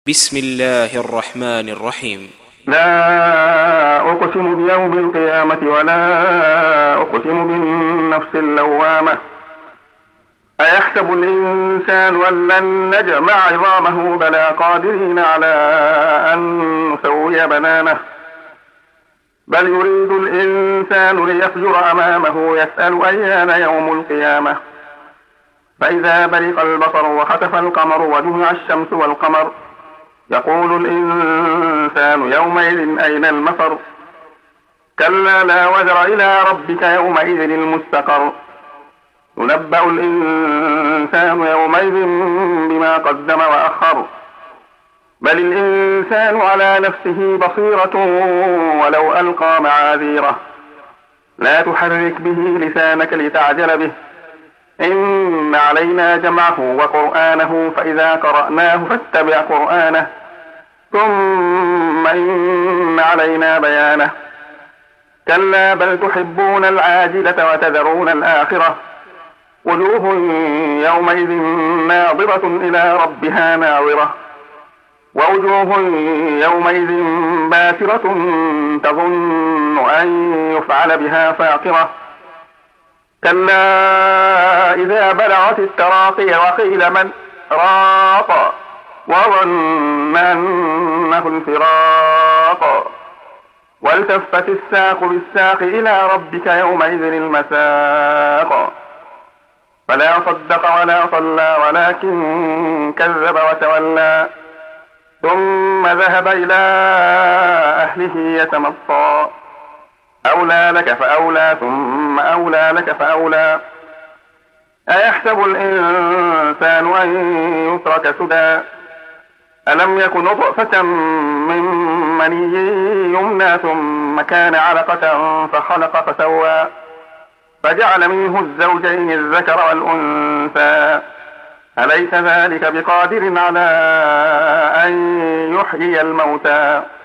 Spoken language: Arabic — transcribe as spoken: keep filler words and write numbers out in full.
بسم الله الرحمن الرحيم. لا أقسم بيوم القيامة ولا أقسم بالنفس اللوامة. أيحسب الإنسان أن لن نجمع عظامه بلى قادرين على أن نسوي بنانه. بل يريد الإنسان ليفجر أمامه يسأل أيان يوم القيامة. فإذا برق البصر وخسف القمر وجمع الشمس والقمر يقول الإنسان يومئذ أين المفر. كلا لا وزر إلى ربك يومئذ المستقر. ينبأ الإنسان يومئذ بما قدم وأخر. بل الإنسان على نفسه بصيرة ولو ألقى معاذيره. لا تحرك به لسانك لتعجل به. إن علينا جمعه وقرآنه فإذا قرأناه فاتبع قرآنه ثم إن علينا بيانه. كلا بل تحبون العاجلة وتذرون الآخرة. وجوه يومئذ ناظرة إلى ربها ناظرة. ووجوه يومئذ باسرة تظن أن يفعل بها فاقرة. كلا إذا بلغت التراقي وقيل من راق وظن أنه الفراق. والتفت الساق بالساق إلى ربك يومئذ المساق. فلا صدق ولا صلى ولكن كذب وتولى ثم ذهب إلى أهله يتمطى. أولى لك فأولى ثم أولى لك فأولى. أيحسب الإنسان أن يترك سدى. ألم يكن نطفة من مني يمنى ثم كان علقة فخلق فسوى فجعل منه الزوجين الذكر والأنثى. أليس ذلك بقادر على أن يحيي الموتى.